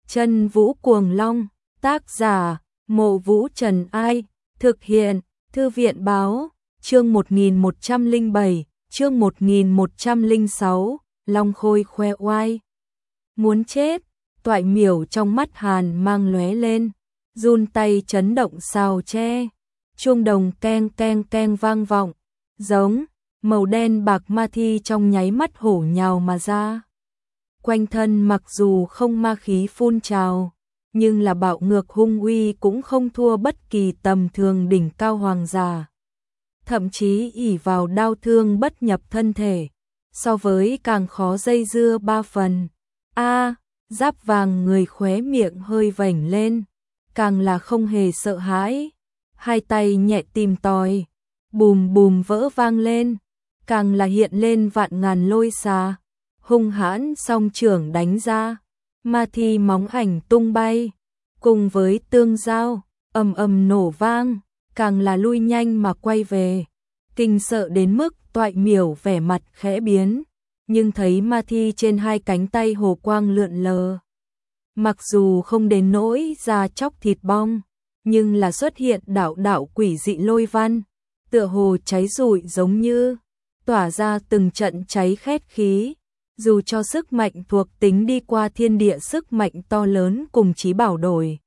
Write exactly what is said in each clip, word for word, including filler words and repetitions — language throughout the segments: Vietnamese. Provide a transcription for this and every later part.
Chân Vũ Cuồng Long, tác giả, Mộ Vũ Trần Ai, thực hiện, Thư viện Báo, chương một nghìn một trăm lẻ bảy, chương một nghìn một trăm lẻ sáu, Long Khôi khoe oai. Muốn chết, Toại Miểu trong mắt hàn mang lóe lên, run tay chấn động sào tre, chuông đồng keng keng keng vang vọng, giống, màu đen bạc ma thi trong nháy mắt hổ nhào mà ra. Quanh thân mặc dù không ma khí phun trào, nhưng là bạo ngược hung uy cũng không thua bất kỳ tầm thường đỉnh cao hoàng giả. Thậm chí ỷ vào đao thương bất nhập thân thể, so với càng khó dây dưa ba phần. A, Giáp Vàng người khóe miệng hơi vểnh lên, càng là không hề sợ hãi, hai tay nhẹ tìm tòi, bùm bùm vỡ vang lên, càng là hiện lên vạn ngàn lôi xà, hung hãn song trưởng đánh ra, ma thi móng ảnh tung bay, cùng với tương giao, ầm ầm nổ vang, càng là lui nhanh mà quay về, kinh sợ đến mức Toại Miểu vẻ mặt khẽ biến, nhưng thấy ma thi trên hai cánh tay hồ quang lượn lờ. Mặc dù không đến nỗi da chóc thịt bong, nhưng là xuất hiện đạo đạo quỷ dị lôi văn, tựa hồ cháy rụi giống như, tỏa ra từng trận cháy khét khí, dù cho sức mạnh thuộc tính đi qua thiên địa sức mạnh to lớn cùng chí bảo đổi.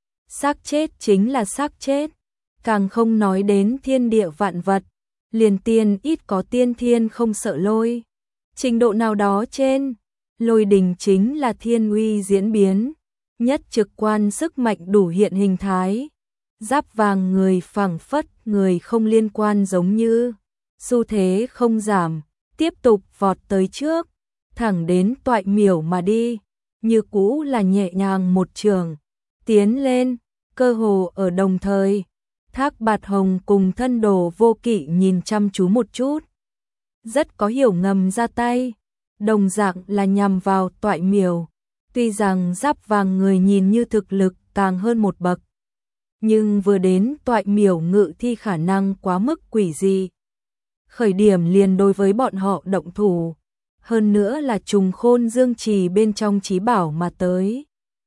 Xác chết chính là xác chết, càng không nói đến thiên địa vạn vật, liền tiên ít có tiên thiên không sợ lôi. Trình độ nào đó trên, lôi đình chính là thiên uy diễn biến, nhất trực quan sức mạnh đủ hiện hình thái. Giáp Vàng người phảng phất người không liên quan giống như, xu thế không giảm, tiếp tục vọt tới trước, thẳng đến Toại Miểu mà đi, như cũ là nhẹ nhàng một trường, tiến lên, cơ hồ ở đồng thời. Thác Bạt Hồng cùng Thân Đồ Vô Kỵ nhìn chăm chú một chút, rất có hiểu ngầm ra tay, đồng dạng là nhằm vào Toại Miểu. Tuy rằng Giáp Vàng người nhìn như thực lực càng hơn một bậc, nhưng vừa đến Toại Miểu ngự thi khả năng quá mức quỷ dị. Khởi điểm liền đối với bọn họ động thủ, hơn nữa là trùng khôn dương trì bên trong chí bảo mà tới.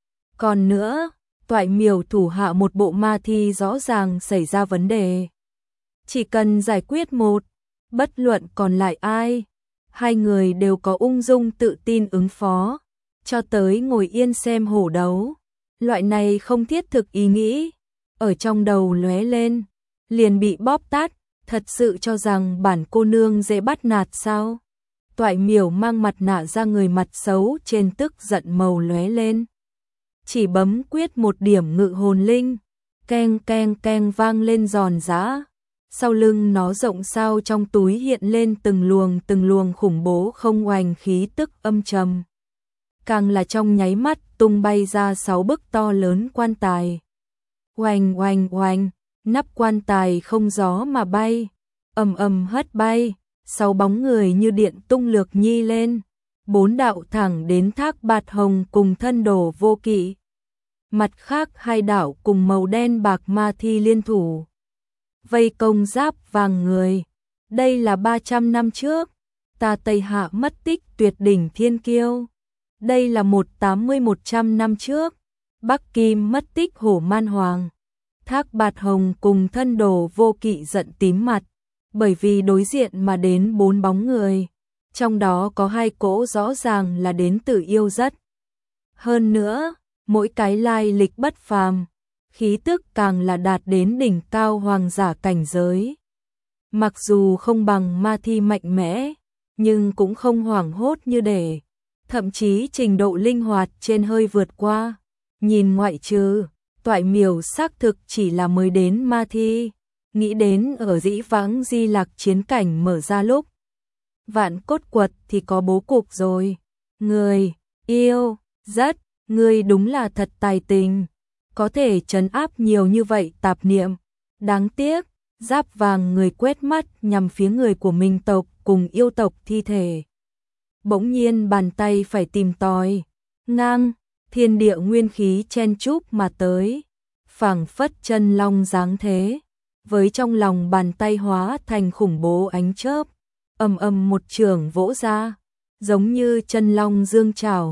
Còn nữa, Toại Miểu thủ hạ một bộ ma thi rõ ràng xảy ra vấn đề. Chỉ cần giải quyết một, bất luận còn lại ai, hai người đều có ung dung tự tin ứng phó, cho tới ngồi yên xem hổ đấu. Loại này không thiết thực ý nghĩ, ở trong đầu lóe lên, liền bị bóp tát, thật sự cho rằng bản cô nương dễ bắt nạt sao? Toại Miểu mang mặt nạ ra người mặt xấu trên tức giận màu lóe lên. Chỉ bấm quyết một điểm ngự hồn linh, keng keng keng vang lên giòn giã. Sau lưng nó rộng sao trong túi hiện lên từng luồng từng luồng khủng bố không oanh khí tức âm trầm. Càng là trong nháy mắt tung bay ra sáu bức to lớn quan tài. Oanh oanh oanh, nắp quan tài không gió mà bay, ầm ầm hất bay, sáu bóng người như điện tung lược nhi lên, bốn đạo thẳng đến Thác Bạt Hồng cùng Thân Đồ Vô Kỵ. Mặt khác hai đạo cùng màu đen bạc ma thi liên thủ, vây công Giáp Vàng người. Đây là ba trăm năm trước, ta Tây Hạ mất tích tuyệt đỉnh thiên kiêu. Đây là một tám mươi một trăm năm trước, Bắc Kim mất tích Hổ Man Hoàng. Thác Bạt Hồng cùng Thân Đồ Vô Kỵ giận tím mặt, bởi vì đối diện mà đến bốn bóng người, trong đó có hai cỗ rõ ràng là đến từ yêu rất. Hơn nữa, mỗi cái lai lịch bất phàm, khí tức càng là đạt đến đỉnh cao hoàng giả cảnh giới. Mặc dù không bằng ma thi mạnh mẽ, nhưng cũng không hoảng hốt như để, thậm chí trình độ linh hoạt trên hơi vượt qua. Nhìn ngoại trừ, Toại Miểu xác thực chỉ là mới đến ma thi, nghĩ đến ở dĩ vãng Di Lạc chiến cảnh mở ra lúc Vạn Cốt Quật thì có bố cục rồi. Người, yêu, rất, người đúng là thật tài tình, có thể trấn áp nhiều như vậy tạp niệm. Đáng tiếc, Giáp Vàng người quét mắt nhằm phía người của mình tộc cùng yêu tộc thi thể. Bỗng nhiên bàn tay phải tìm tòi, ngang, thiên địa nguyên khí chen chúc mà tới, phảng phất chân long dáng thế, với trong lòng bàn tay hóa thành khủng bố ánh chớp, ầm ầm một trường vỗ ra, giống như chân long dương trảo,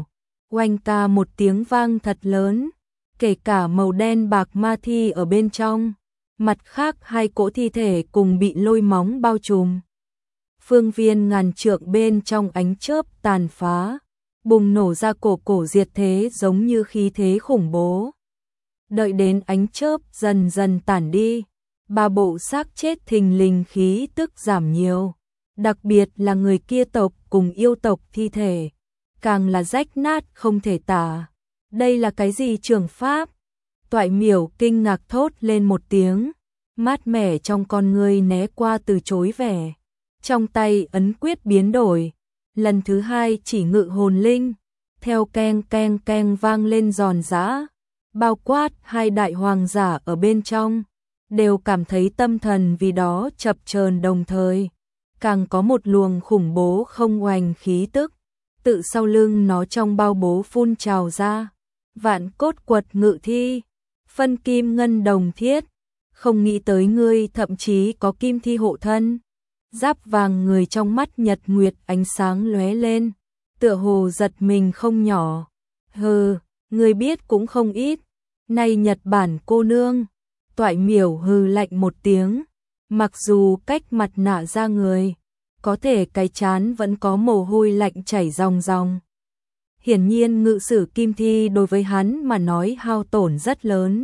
Oanh ca một tiếng vang thật lớn, kể cả màu đen bạc ma thi ở bên trong, mặt khác hai cỗ thi thể cùng bị lôi móng bao trùm. Phương viên ngàn trượng bên trong ánh chớp tàn phá, bùng nổ ra cổ cổ diệt thế giống như khí thế khủng bố. Đợi đến ánh chớp dần dần tản đi, ba bộ xác chết thình lình khí tức giảm nhiều, đặc biệt là người kia tộc cùng yêu tộc thi thể, càng là rách nát không thể tả. Đây là cái gì trường pháp? Toại Miểu kinh ngạc thốt lên một tiếng, mát mẻ trong con ngươi né qua từ chối vẻ. Trong tay ấn quyết biến đổi, lần thứ hai chỉ ngự hồn linh, theo keng keng keng vang lên giòn giã, bao quát hai đại hoàng giả ở bên trong, đều cảm thấy tâm thần vì đó chập chờn đồng thời, càng có một luồng khủng bố không oanh khí tức, tự sau lưng nó trong bao bố phun trào ra. Vạn cốt quật ngự thi, phân kim ngân đồng thiết, không nghĩ tới ngươi thậm chí có kim thi hộ thân. Giáp vàng người trong mắt nhật nguyệt ánh sáng lóe lên, tựa hồ giật mình không nhỏ. Hừ, ngươi biết cũng không ít, nay Nhật Bản cô nương. Toại Miểu hừ lạnh một tiếng, mặc dù cách mặt nạ ra người, có thể cái chán vẫn có mồ hôi lạnh chảy ròng ròng. Hiển nhiên ngự sử kim thi đối với hắn mà nói hao tổn rất lớn.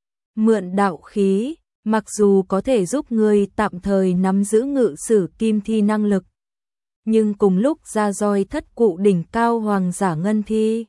Mượn đạo khí, mặc dù có thể giúp người tạm thời nắm giữ ngự sử kim thi năng lực, nhưng cùng lúc ra roi thất cụ đỉnh cao hoàng giả ngân thi,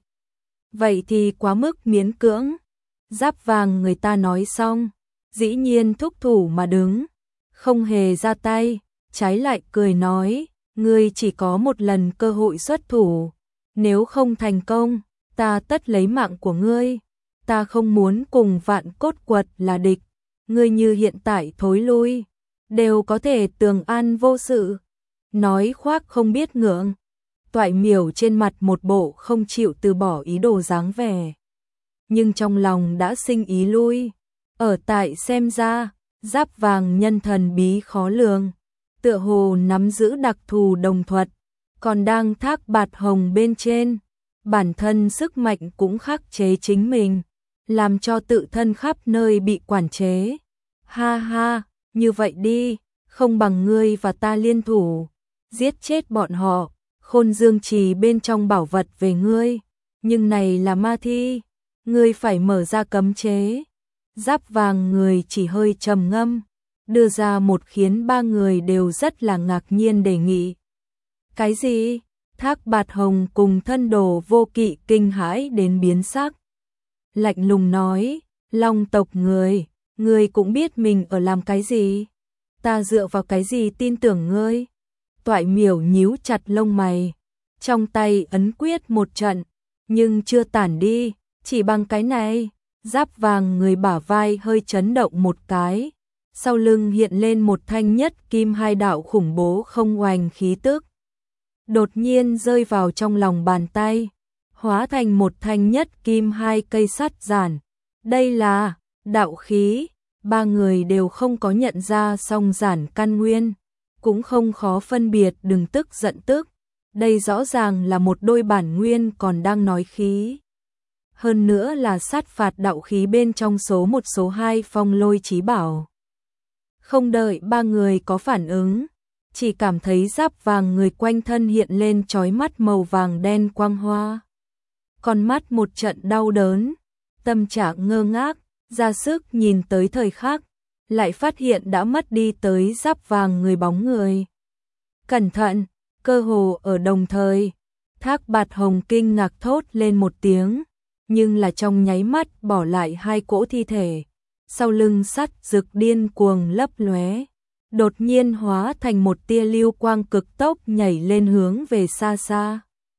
vậy thì quá mức miễn cưỡng. Giáp vàng người ta nói xong, dĩ nhiên thúc thủ mà đứng, không hề ra tay, trái lại cười nói, ngươi chỉ có một lần cơ hội xuất thủ, nếu không thành công, ta tất lấy mạng của ngươi. Ta không muốn cùng vạn cốt quật là địch, ngươi như hiện tại thối lui, đều có thể tường an vô sự. Nói khoác không biết ngượng. Toại Miểu trên mặt một bộ không chịu từ bỏ ý đồ dáng vẻ, nhưng trong lòng đã sinh ý lui. Ở tại xem ra, Giáp vàng nhân thần bí khó lường, tựa hồ nắm giữ đặc thù đồng thuật, còn đang thác bạt hồng bên trên, bản thân sức mạnh cũng khắc chế chính mình, làm cho tự thân khắp nơi bị quản chế. Ha ha, như vậy đi, không bằng ngươi và ta liên thủ, giết chết bọn họ, Khôn Dương Trì bên trong bảo vật về ngươi, nhưng này là ma thi, ngươi phải mở ra cấm chế. Giáp vàng người chỉ hơi trầm ngâm, đưa ra một khiến ba người đều rất là ngạc nhiên đề nghị. Cái gì? Thác Bạt Hồng cùng Thân Đồ Vô Kỵ kinh hãi đến biến sắc. Lạnh lùng nói, Long tộc người, ngươi cũng biết mình ở làm cái gì? Ta dựa vào cái gì tin tưởng ngươi? Toại Miểu nhíu chặt lông mày, trong tay ấn quyết một trận, nhưng chưa tản đi, chỉ bằng cái này. Giáp vàng người bả vai hơi chấn động một cái, sau lưng hiện lên một thanh nhất kim hai đạo khủng bố không oanh khí tức. Đột nhiên rơi vào trong lòng bàn tay, hóa thành một thanh nhất kim hai cây sắt giản. Đây là đạo khí, ba người đều không có nhận ra song giản căn nguyên, cũng không khó phân biệt đừng tức giận tức. Đây rõ ràng là một đôi bản nguyên còn đang nói khí. Hơn nữa là sát phạt đạo khí bên trong số một số hai phong lôi chí bảo. Không đợi ba người có phản ứng, chỉ cảm thấy giáp vàng người quanh thân hiện lên chói mắt màu vàng đen quang hoa. Con mắt một trận đau đớn, tâm trạng ngơ ngác, ra sức nhìn tới thời khắc, lại phát hiện đã mất đi tới giáp vàng người bóng người. Cẩn thận, cơ hồ ở đồng thời, Thác Bạt Hồng kinh ngạc thốt lên một tiếng, nhưng là trong nháy mắt bỏ lại hai cỗ thi thể, sau lưng sắt rực điên cuồng lấp lóe, đột nhiên hóa thành một tia lưu quang cực tốc nhảy lên hướng về xa xa.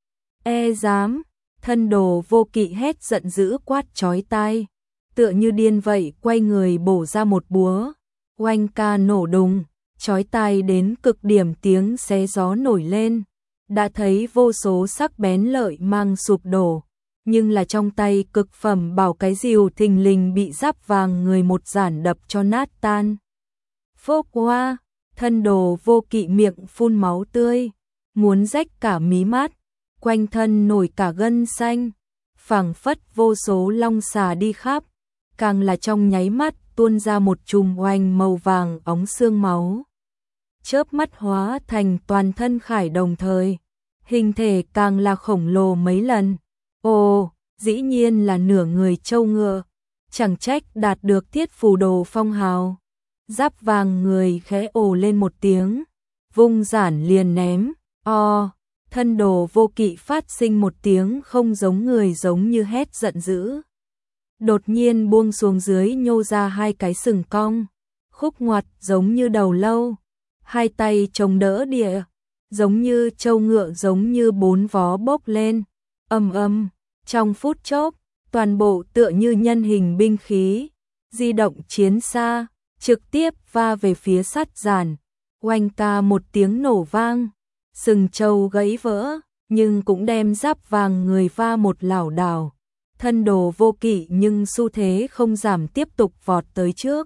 E dám, Thân Đồ Vô Kỵ hét giận dữ quát chói tai, tựa như điên vậy quay người bổ ra một búa, oanh ca nổ đùng, chói tai đến cực điểm tiếng xé gió nổi lên, đã thấy vô số sắc bén lợi mang sụp đổ. Nhưng là trong tay cực phẩm bảo cái rìu thình lình bị giáp vàng người một giản đập cho nát tan. Phốc hoa, Thân Đồ Vô Kỵ miệng phun máu tươi, muốn rách cả mí mắt, quanh thân nổi cả gân xanh, phảng phất vô số long xà đi khắp, càng là trong nháy mắt tuôn ra một chùm oanh màu vàng óng xương máu. Chớp mắt hóa thành toàn thân khải đồng thời, hình thể càng là khổng lồ mấy lần. Ồ, dĩ nhiên là nửa người trâu ngựa, chẳng trách đạt được thiết phù đồ phong hào. Giáp vàng người khẽ ồ lên một tiếng, vung giản liền ném, o, thân đồ vô kỵ phát sinh một tiếng không giống người giống như hét giận dữ. Đột nhiên buông xuống dưới nhô ra hai cái sừng cong, khúc ngoặt giống như đầu lâu, hai tay chống đỡ địa, giống như trâu ngựa giống như bốn vó bốc lên, ầm ầm, trong phút chốc, toàn bộ tựa như nhân hình binh khí, di động chiến xa, trực tiếp va về phía sắt giản, oanh ca một tiếng nổ vang, sừng trâu gãy vỡ, nhưng cũng đem giáp vàng người va một lảo đảo. Thân đồ vô kỵ nhưng xu thế không giảm tiếp tục vọt tới trước.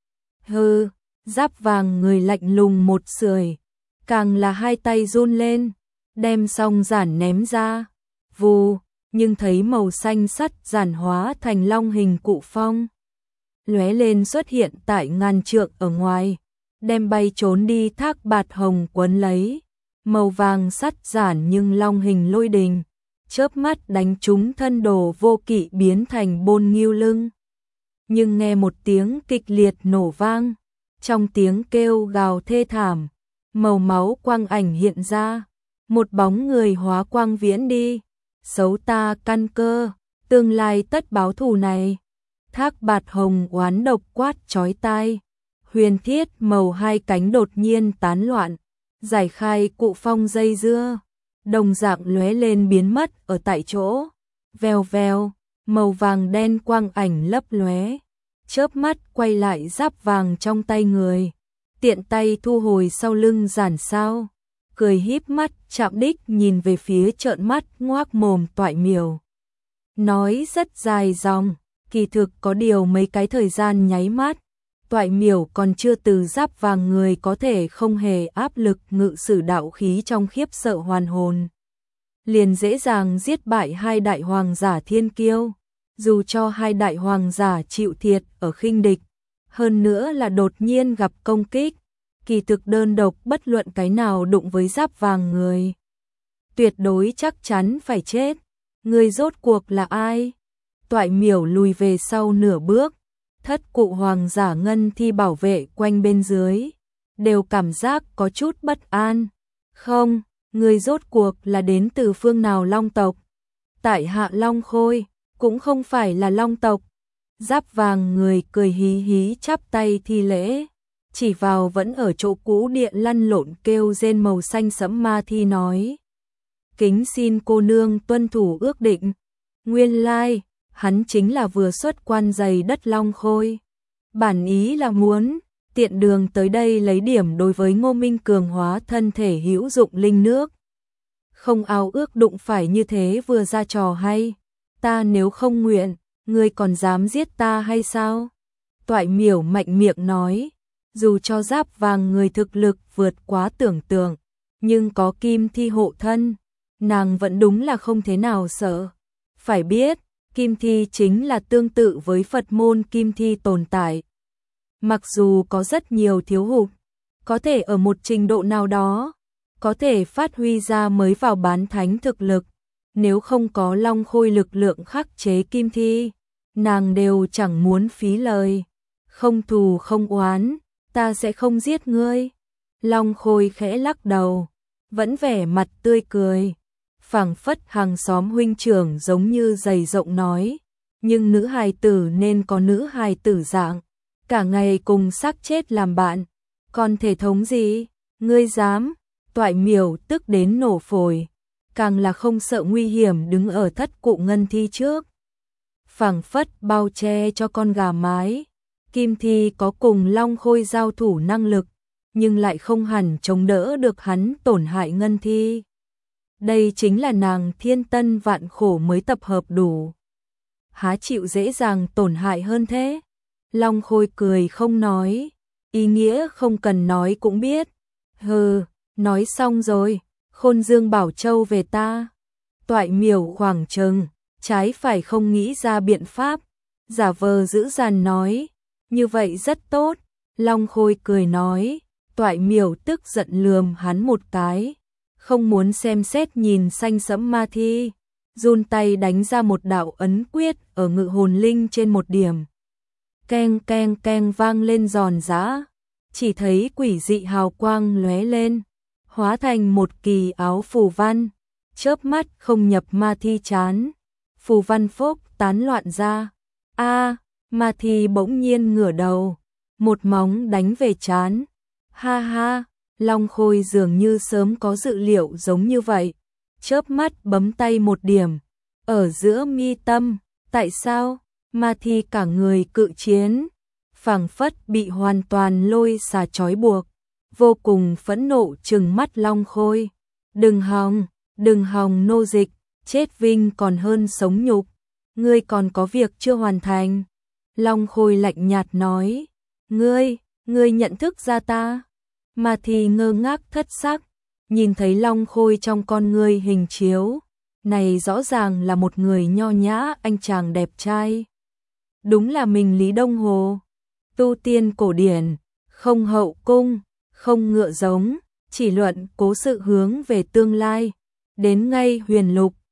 Hừ, giáp vàng người lạnh lùng một sưởi, càng là hai tay run lên, đem song giản ném ra, vù, nhưng thấy màu xanh sắt giản hóa thành long hình cụ phong. Lóe lên xuất hiện tại ngàn trượng ở ngoài, đem bay trốn đi thác bạt hồng quấn lấy, màu vàng sắt giản nhưng long hình lôi đình, chớp mắt đánh trúng thân đồ vô kỵ biến thành bôn nghiêu lưng. Nhưng nghe một tiếng kịch liệt nổ vang, trong tiếng kêu gào thê thảm, màu máu quang ảnh hiện ra, một bóng người hóa quang viễn đi, xấu ta căn cơ, tương lai tất báo thù này. Thác bạt hồng oán độc quát chói tai, huyền thiết màu hai cánh đột nhiên tán loạn, giải khai cụ phong dây dưa, đồng dạng lóe lên biến mất ở tại chỗ, vèo vèo, màu vàng đen quang ảnh lấp lóe, chớp mắt quay lại giáp vàng trong tay người, tiện tay thu hồi sau lưng giản sao, cười híp mắt chạm đích nhìn về phía trợn mắt ngoác mồm Toại Miểu. Nói rất dài dòng, kỳ thực có điều mấy cái thời gian nháy mắt, Toại Miểu còn chưa từ giáp vàng người có thể không hề áp lực ngự sử đạo khí trong khiếp sợ hoàn hồn. Liền dễ dàng giết bại hai đại hoàng giả thiên kiêu, dù cho hai đại hoàng giả chịu thiệt ở khinh địch, hơn nữa là đột nhiên gặp công kích, kỳ thực đơn độc bất luận cái nào đụng với giáp vàng người. Tuyệt đối chắc chắn phải chết, người rốt cuộc là ai? Toại Miểu lùi về sau nửa bước, thất cụ hoàng giả ngân thi bảo vệ quanh bên dưới, đều cảm giác có chút bất an. Không, người rốt cuộc là đến từ phương nào long tộc? Tại hạ Long Khôi, cũng không phải là long tộc. Giáp vàng người cười hí hí chắp tay thi lễ, chỉ vào vẫn ở chỗ cũ địa lăn lộn kêu rên màu xanh sẫm ma thi nói. Kính xin cô nương tuân thủ ước định. Nguyên lai, hắn chính là vừa xuất quan giày đất Long Khôi. Bản ý là muốn tiện đường tới đây lấy điểm đối với Ngô Minh cường hóa thân thể hữu dụng linh nước. Không ao ước đụng phải như thế vừa ra trò hay. Ta nếu không nguyện, ngươi còn dám giết ta hay sao? Toại Miểu mạnh miệng nói, dù cho giáp vàng người thực lực vượt quá tưởng tượng, nhưng có kim thi hộ thân, nàng vẫn đúng là không thế nào sợ. Phải biết, kim thi chính là tương tự với Phật môn kim thi tồn tại. Mặc dù có rất nhiều thiếu hụt, có thể ở một trình độ nào đó, có thể phát huy ra mới vào bán thánh thực lực, nếu không có Long Khôi lực lượng khắc chế kim thi, nàng đều chẳng muốn phí lời. Không thù không oán, ta sẽ không giết ngươi. Long Khôi khẽ lắc đầu, vẫn vẻ mặt tươi cười, phảng phất hàng xóm huynh trưởng giống như dày rộng nói, nhưng nữ hài tử nên có nữ hài tử dạng, cả ngày cùng xác chết làm bạn, còn thể thống gì, ngươi dám? Toại Miểu tức đến nổ phổi, càng là không sợ nguy hiểm đứng ở thất cụ ngân thi trước, phảng phất bao che cho con gà mái. Kim thi có cùng Long Khôi giao thủ năng lực, nhưng lại không hẳn chống đỡ được hắn tổn hại ngân thi. Đây chính là nàng thiên tân vạn khổ mới tập hợp đủ, há chịu dễ dàng tổn hại hơn thế? Long Khôi cười không nói, ý nghĩa không cần nói cũng biết. Hừ, nói xong rồi, Khôn Dương Bảo Châu về ta. Toại Miểu khoảng chừng, trái phải không nghĩ ra biện pháp, giả vờ dữ dằn nói, như vậy rất tốt. Long Khôi cười nói, Toại Miểu tức giận lườm hắn một cái, không muốn xem xét nhìn xanh sẫm ma thi, run tay đánh ra một đạo ấn quyết ở ngự hồn linh trên một điểm. Keng keng keng vang lên giòn giã, chỉ thấy quỷ dị hào quang lóe lên, hóa thành một kỳ áo phù văn, chớp mắt không nhập ma thi trán, phù văn phốc tán loạn ra. A, ma thi bỗng nhiên ngửa đầu, một móng đánh về trán. Ha ha, Long Khôi dường như sớm có dự liệu giống như vậy, chớp mắt bấm tay một điểm, ở giữa mi tâm, tại sao? Ma thi cả người cự chiến, phảng phất bị hoàn toàn lôi xà trói buộc, vô cùng phẫn nộ trừng mắt Long Khôi. Đừng hòng, đừng hòng nô dịch, chết vinh còn hơn sống nhục, ngươi còn có việc chưa hoàn thành. Long Khôi lạnh nhạt nói, ngươi, ngươi nhận thức ra ta? Ma thi ngơ ngác thất sắc, nhìn thấy Long Khôi trong con ngươi hình chiếu, này rõ ràng là một người nho nhã anh chàng đẹp trai. Đúng là mình Lý Đông Hồ, tu tiên cổ điển, không hậu cung, không ngựa giống, chỉ luận cố sự hướng về tương lai, đến ngay huyền lục,